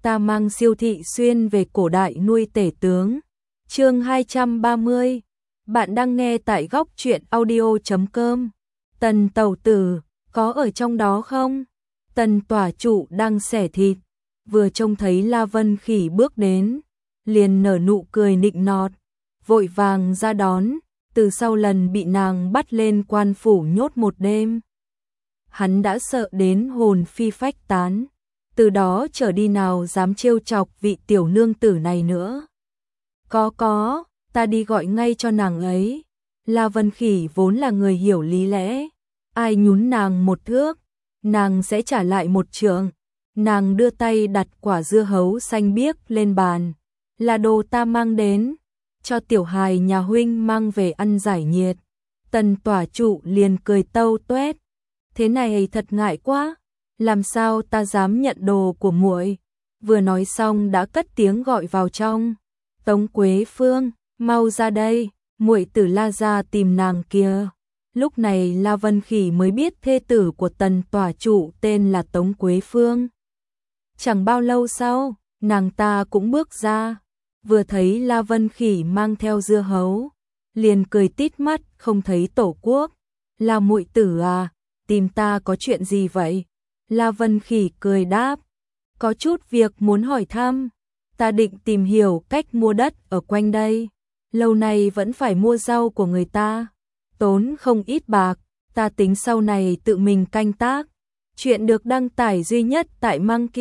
ta mang siêu thị xuyên về cổ đại nuôi tể tướng. Chương 230. Bạn đang nghe tại góc truyện audio.com. Tần tẩu tử, có ở trong đó không? Tần tỏa trụ đang xẻ thịt, vừa trông thấy La Vân Khỉ bước đến, liền nở nụ cười nịnh nọt, vội vàng ra đón, từ sau lần bị nàng bắt lên quan phủ nhốt một đêm. Hắn đã sợ đến hồn phi phách tán, từ đó trở đi nào dám trêu chọc vị tiểu nương tử này nữa. Có, ta đi gọi ngay cho nàng ấy. La Vân Khỉ vốn là người hiểu lý lẽ, ai nhún nàng một thước, nàng sẽ trả lại một trượng. Nàng đưa tay đặt quả dưa hấu xanh biếc lên bàn, là đồ ta mang đến, cho tiểu hài nhà huynh mang về ăn giải nhiệt. Tần tỏa trụ liền cười tâu tuét, thế này thật ngại quá, làm sao ta dám nhận đồ của muội. Vừa nói xong đã cất tiếng gọi vào trong, Tống Quế Phương, mau ra đây, muội tử La gia tìm nàng kia. Lúc này La Vân Khỉ mới biết thê tử của tần tỏa trụ tên là Tống Quế Phương. Chẳng bao lâu sau, nàng ta cũng bước ra, vừa thấy La Vân Khỉ mang theo dưa hấu, liền cười tít mắt, không thấy tổ quốc. La muội tử à, tìm ta có chuyện gì vậy? La Vân Khỉ cười đáp, có chút việc muốn hỏi thăm, ta định tìm hiểu cách mua đất ở quanh đây, lâu nay vẫn phải mua rau của người ta, tốn không ít bạc, ta tính sau này tự mình canh tác. Chuyện được đăng tải duy nhất tại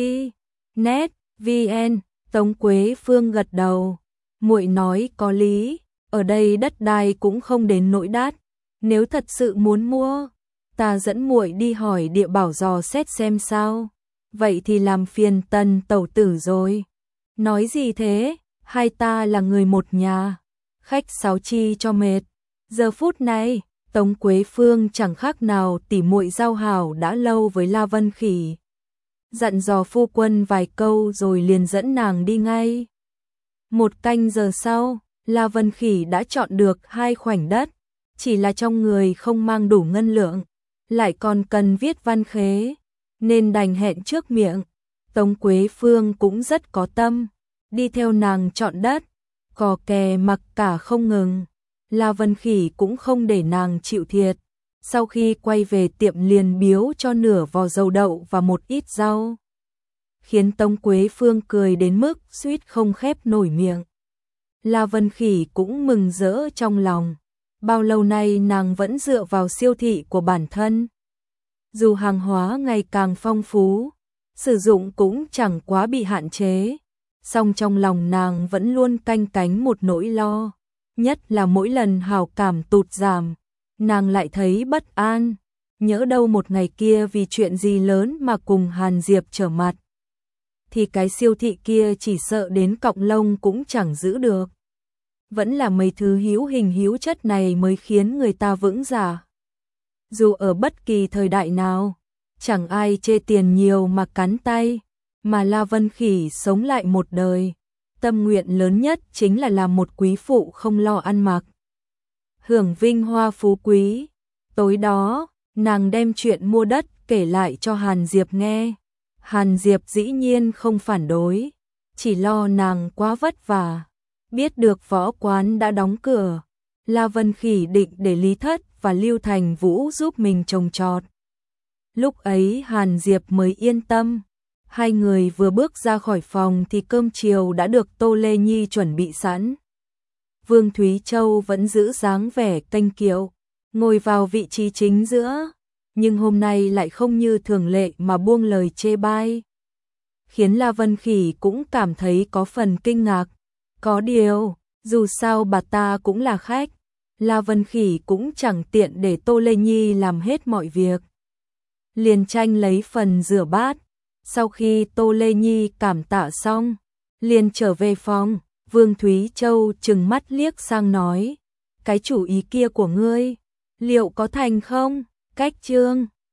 Monkey.net VN. Tống Quế Phương gật đầu, muội nói có lý, ở đây đất đai cũng không đến nỗi đắt, nếu thật sự muốn mua, ta dẫn muội đi hỏi địa bảo dò xét xem sao. Vậy thì làm phiền tần tẩu tử rồi. Nói gì thế, hai ta là người một nhà, khách sáo chi cho mệt. Giờ phút này, Tống Quế Phương chẳng khác nào tỉ muội giao hảo đã lâu với La Vân Khỉ. Dặn dò phu quân vài câu rồi liền dẫn nàng đi ngay. Một canh giờ sau, La Vân Khỉ đã chọn được 2 khoảnh đất, chỉ là trong người không mang đủ ngân lượng, lại còn cần viết văn khế, nên đành hẹn trước miệng. Tống Quế Phương cũng rất có tâm, đi theo nàng chọn đất, cò kè mặc cả không ngừng. La Vân Khỉ cũng không để nàng chịu thiệt, sau khi quay về tiệm liền biếu cho nửa vò dầu đậu và một ít rau, khiến Tống Quế Phương cười đến mức suýt không khép nổi miệng. La Vân Khỉ cũng mừng rỡ trong lòng, bao lâu nay nàng vẫn dựa vào siêu thị của bản thân. Dù hàng hóa ngày càng phong phú, sử dụng cũng chẳng quá bị hạn chế, song trong lòng nàng vẫn luôn canh cánh một nỗi lo, nhất là mỗi lần hảo cảm tụt giảm, nàng lại thấy bất an, nhỡ đâu một ngày kia vì chuyện gì lớn mà cùng Hàn Diệp trở mặt, thì cái siêu thị kia chỉ sợ đến cọng lông cũng chẳng giữ được. Vẫn là mấy thứ hữu hình hữu chất này mới khiến người ta vững giả. Dù ở bất kỳ thời đại nào, chẳng ai chê tiền nhiều mà cắn tay, mà La Vân Khỉ sống lại một đời, tâm nguyện lớn nhất chính là làm một quý phụ không lo ăn mặc, hưởng vinh hoa phú quý. Tối đó, nàng đem chuyện mua đất kể lại cho Hàn Diệp nghe. Hàn Diệp dĩ nhiên không phản đối, chỉ lo nàng quá vất vả. Biết được võ quán đã đóng cửa, La Vân Khỉ định để Lý Thất và Lưu Thành Vũ giúp mình trồng trọt. Lúc ấy Hàn Diệp mới yên tâm. Hai người vừa bước ra khỏi phòng thì cơm chiều đã được Tô Lê Nhi chuẩn bị sẵn. Vương Thúy Châu vẫn giữ dáng vẻ kênh kiệu, ngồi vào vị trí chính giữa, nhưng hôm nay lại không như thường lệ mà buông lời chê bai, khiến La Vân Khỉ cũng cảm thấy có phần kinh ngạc. Có điều, dù sao bà ta cũng là khách, La Vân Khỉ cũng chẳng tiện để Tô Lê Nhi làm hết mọi việc. Liền tranh lấy phần rửa bát, sau khi Tô Lê Nhi cảm tạ xong, liền trở về phòng. Vương Thúy Châu trừng mắt liếc sang nói, cái chủ ý kia của ngươi, liệu có thành không? Cách chương